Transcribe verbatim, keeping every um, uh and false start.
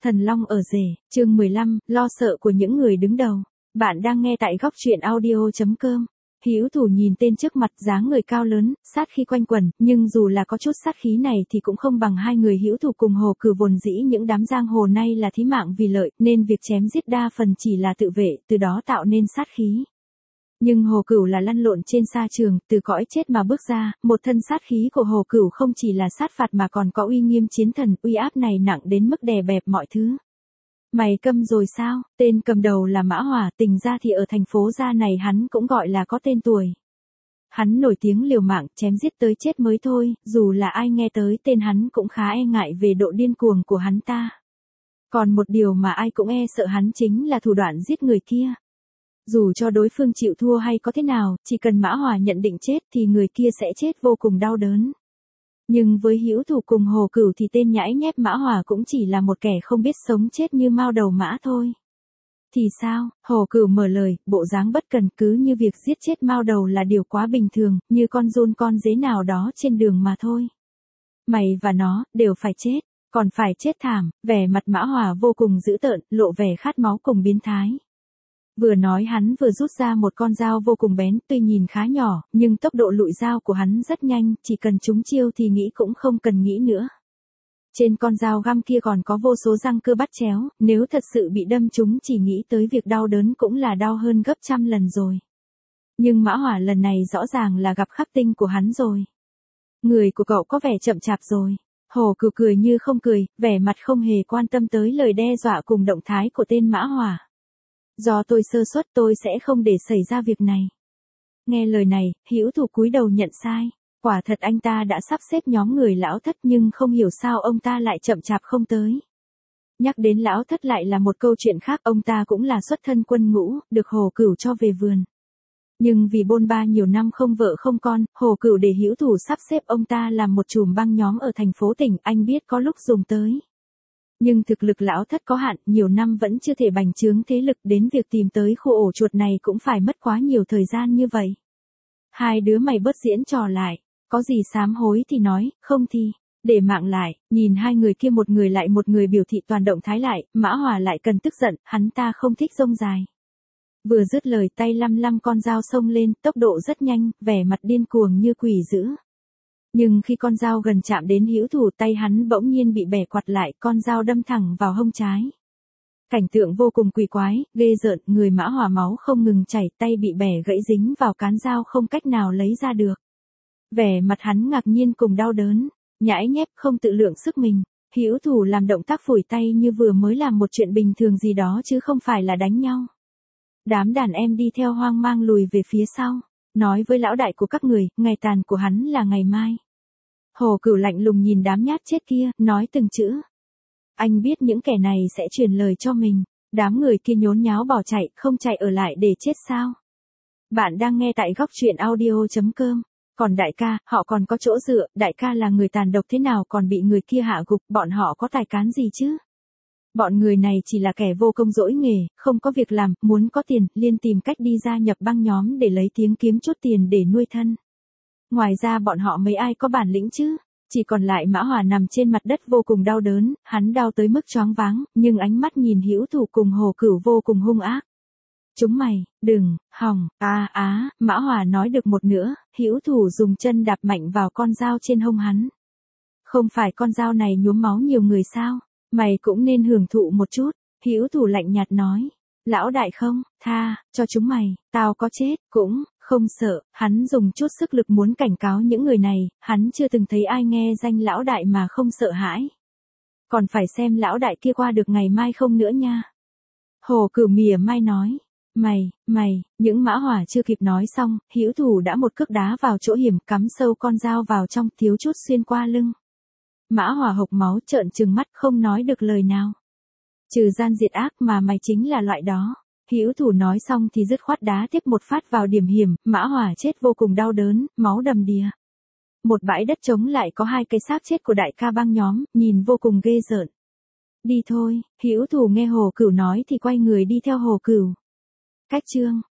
Thần Long ở rể, chương mười lăm, lo sợ của những người đứng đầu. Bạn đang nghe tại góc truyện audio chấm com. Hữu Thủ nhìn tên trước mặt, dáng người cao lớn, sát khí quanh quẩn, nhưng dù là có chút sát khí này thì cũng không bằng hai người Hữu Thủ cùng Hồ Cửu vốn dĩ những đám giang hồ nay là thí mạng vì lợi, nên việc chém giết đa phần chỉ là tự vệ, từ đó tạo nên sát khí. Nhưng Hồ Cửu là lăn lộn trên sa trường, từ cõi chết mà bước ra, một thân sát khí của Hồ Cửu không chỉ là sát phạt mà còn có uy nghiêm chiến thần, uy áp này nặng đến mức đè bẹp mọi thứ. Mày câm rồi sao? Tên cầm đầu là Mã Hỏa, tình ra thì ở thành phố Gia này hắn cũng gọi là có tên tuổi. Hắn nổi tiếng liều mạng, chém giết tới chết mới thôi, dù là ai nghe tới tên hắn cũng khá e ngại về độ điên cuồng của hắn ta. Còn một điều mà ai cũng e sợ hắn chính là thủ đoạn giết người kia. Dù cho đối phương chịu thua hay có thế nào, chỉ cần Mã Hỏa nhận định chết thì người kia sẽ chết vô cùng đau đớn. Nhưng với Hữu Thủ cùng Hồ Cửu thì tên nhãi nhép Mã Hỏa cũng chỉ là một kẻ không biết sống chết như mao đầu mã thôi. Thì sao? Hồ Cửu mở lời, bộ dáng bất cần, cứ như việc giết chết mao đầu là điều quá bình thường, như con giun con dế nào đó trên đường mà thôi. Mày và nó, đều phải chết, còn phải chết thảm. Vẻ mặt Mã Hỏa vô cùng dữ tợn, lộ vẻ khát máu cùng biến thái. Vừa nói hắn vừa rút ra một con dao vô cùng bén, tuy nhìn khá nhỏ, nhưng tốc độ lụi dao của hắn rất nhanh, chỉ cần trúng chiêu thì nghĩ cũng không cần nghĩ nữa. Trên con dao găm kia còn có vô số răng cơ bắt chéo, nếu thật sự bị đâm trúng chỉ nghĩ tới việc đau đớn cũng là đau hơn gấp trăm lần rồi. Nhưng Mã Hỏa lần này rõ ràng là gặp khắc tinh của hắn rồi. Người của cậu có vẻ chậm chạp rồi. Hồ Cửu cười như không cười, vẻ mặt không hề quan tâm tới lời đe dọa cùng động thái của tên Mã Hỏa. Do tôi sơ suất tôi sẽ không để xảy ra việc này. Nghe lời này, Hữu Thủ cúi đầu nhận sai. Quả thật anh ta đã sắp xếp nhóm người Lão Thất nhưng không hiểu sao ông ta lại chậm chạp không tới. Nhắc đến Lão Thất lại là một câu chuyện khác, ông ta cũng là xuất thân quân ngũ, được Hồ Cửu cho về vườn. Nhưng vì bôn ba nhiều năm không vợ không con, Hồ Cửu để Hữu Thủ sắp xếp ông ta làm một chùm băng nhóm ở thành phố tỉnh, anh biết có lúc dùng tới. Nhưng thực lực Lão Thất có hạn, nhiều năm vẫn chưa thể bành trướng thế lực, đến việc tìm tới khu ổ chuột này cũng phải mất quá nhiều thời gian như vậy. Hai đứa mày bớt diễn trò lại, có gì sám hối thì nói, không thì để mạng lại. Nhìn hai người kia một người lại một người biểu thị toàn động thái lại, Mã Hỏa lại cần tức giận, hắn ta không thích rông dài. Vừa dứt lời tay lăm lăm con dao xông lên, tốc độ rất nhanh, vẻ mặt điên cuồng như quỷ dữ. Nhưng khi con dao gần chạm đến Hữu Thủ, tay hắn bỗng nhiên bị bẻ quặt lại, con dao đâm thẳng vào hông trái. Cảnh tượng vô cùng quỷ quái, ghê rợn, người Mã Hỏa máu không ngừng chảy, tay bị bẻ gãy dính vào cán dao không cách nào lấy ra được. Vẻ mặt hắn ngạc nhiên cùng đau đớn, nhãi nhép không tự lượng sức mình. Hữu Thủ làm động tác phủi tay như vừa mới làm một chuyện bình thường gì đó chứ không phải là đánh nhau. Đám đàn em đi theo hoang mang lùi về phía sau. Nói với lão đại của các người, ngày tàn của hắn là ngày mai. Hồ Cửu lạnh lùng nhìn đám nhát chết kia, nói từng chữ. Anh biết những kẻ này sẽ truyền lời cho mình. Đám người kia nhốn nháo bỏ chạy, không chạy ở lại để chết sao? Bạn đang nghe tại góc truyện audio chấm com. Còn đại ca, họ còn có chỗ dựa, đại ca là người tàn độc thế nào còn bị người kia hạ gục, bọn họ có tài cán gì chứ? Bọn người này chỉ là kẻ vô công dỗi nghề, không có việc làm, muốn có tiền, liên tìm cách đi gia nhập băng nhóm để lấy tiếng kiếm chút tiền để nuôi thân. Ngoài ra bọn họ mấy ai có bản lĩnh chứ? Chỉ còn lại Mã Hỏa nằm trên mặt đất vô cùng đau đớn, hắn đau tới mức choáng váng, nhưng ánh mắt nhìn Hữu Thủ cùng Hồ Cửu vô cùng hung ác. Chúng mày, đừng, hòng, á á, Mã Hỏa nói được một nửa, Hữu Thủ dùng chân đạp mạnh vào con dao trên hông hắn. Không phải con dao này nhuốm máu nhiều người sao? Mày cũng nên hưởng thụ một chút. Hữu Thủ lạnh nhạt nói. Lão đại không, tha, cho chúng mày, tao có chết, cũng, không sợ. Hắn dùng chút sức lực muốn cảnh cáo những người này, hắn chưa từng thấy ai nghe danh lão đại mà không sợ hãi. Còn phải xem lão đại kia qua được ngày mai không nữa nha. Hồ Cửu mỉa mai nói. Mày, mày, những Mã Hỏa chưa kịp nói xong, Hữu Thủ đã một cước đá vào chỗ hiểm, cắm sâu con dao vào trong, thiếu chút xuyên qua lưng. Mã Hỏa hộc máu trợn trừng mắt không nói được lời nào. Trừ gian diệt ác mà mày chính là loại đó. Hữu Thủ nói xong thì dứt khoát đá tiếp một phát vào điểm hiểm, Mã Hỏa chết vô cùng đau đớn, máu đầm đìa. Một bãi đất trống lại có hai cái xác chết của đại ca băng nhóm, nhìn vô cùng ghê rợn. Đi thôi, Hữu Thủ nghe Hồ Cửu nói thì quay người đi theo Hồ Cửu. Cách chương